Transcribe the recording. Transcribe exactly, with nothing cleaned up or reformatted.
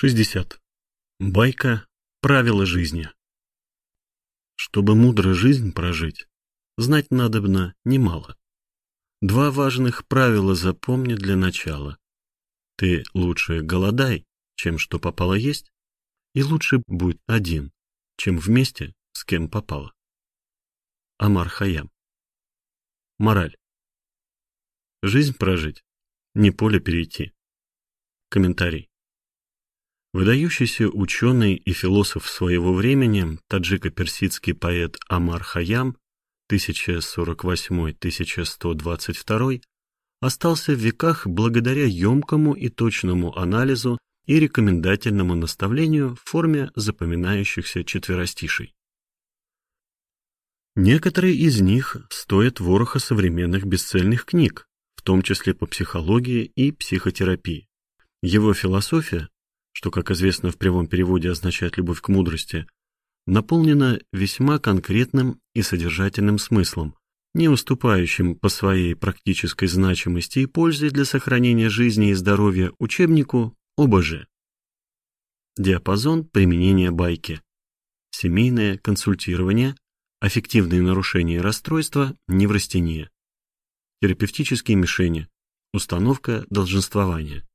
шестьдесят. Байка «Правила жизни». Чтобы мудро жизнь прожить, знать надобно немало. Два важных правила запомни для начала. Ты лучше голодай, чем что попало есть, и лучше будь один, чем вместе с кем попало. Омар Хайям. Мораль. Жизнь прожить, не поле перейти. Комментарий. Выдающийся ученый и философ своего времени, таджико-персидский поэт Омар Хайям тысяча сорок восьмой — тысяча сто двадцать второй, остался в веках благодаря емкому и точному анализу и рекомендательному наставлению в форме запоминающихся четверостишей. Некоторые из них стоят вороха современных бесцельных книг, в том числе по психологии и психотерапии. Его философия, что, как известно, в прямом переводе означает «любовь к мудрости», наполнена весьма конкретным и содержательным смыслом, не уступающим по своей практической значимости и пользе для сохранения жизни и здоровья учебнику о бэ жэ. Диапазон применения байки. Семейное консультирование, аффективные нарушения и расстройства, неврастения. Терапевтические мишени. Установка долженствования.